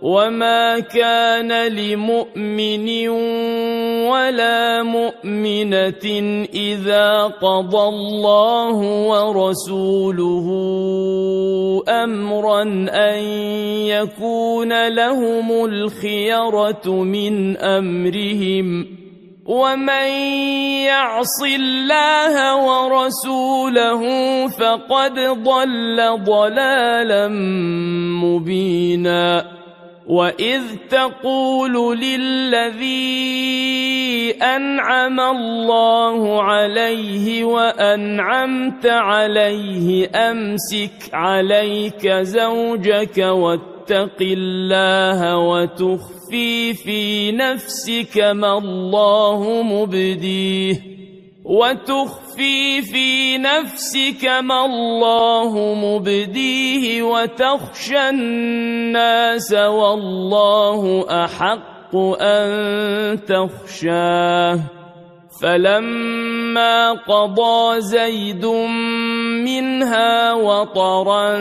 وما كان لمؤمن ولا مؤمنة إذا قضى الله ورسوله أمرا أن يكون لهم الخيرة من أمرهم ومن يعص الله ورسوله فقد ضل ضلالا مبينا وإذ تقول للذي أنعم الله عليه وأنعمت عليه أمسك عليك زوجك واتق الله وتخفي في نفسك ما الله مبديه وتخشى الناس والله أحق أن تخشاه فلما قضى زيد منها وطرا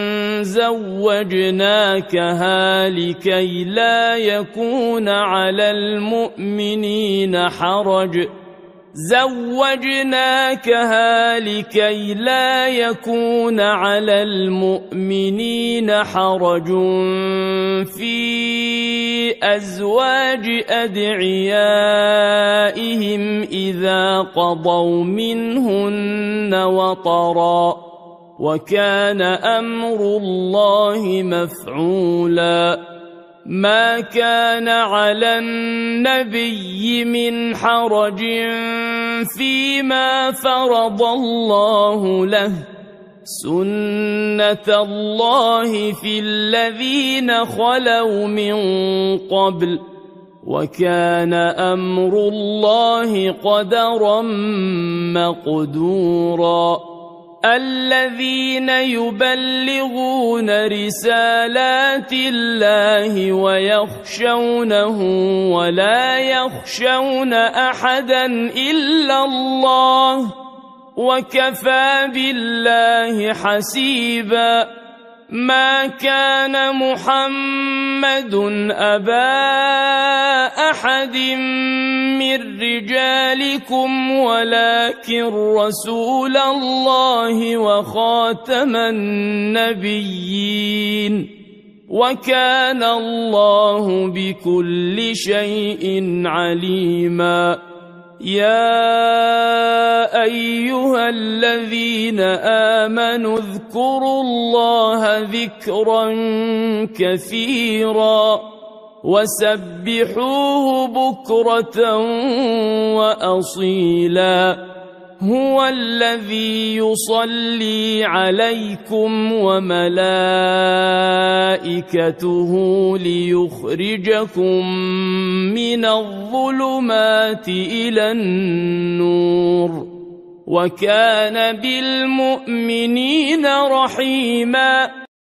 زوجناكها لكي لا يكون على المؤمنين حرج في أزواج أدعيائهم إذا قضوا منهن وطرا وكان أمر الله مفعولا ما كان على النبي من حرج فيما فرض الله له سنة الله في الذين خلوا من قبل وكان أمر الله قدرا مقدورا الذين يبلغون رسالات الله ويخشونه ولا يخشون أحدا إلا الله وكفى بالله حسيبا ما كان محمد أبا أحد من رجالكم ولكن رسول الله وخاتم النبيين وكان الله بكل شيء عليما يا أيها الذين آمنوا اذكروا الله ذكرا كثيرا وسبحوه بكرة وأصيلا هو الذي يصلي عليكم وملائكته ليخرجكم من الظلمات إلى النور وكان بالمؤمنين رحيما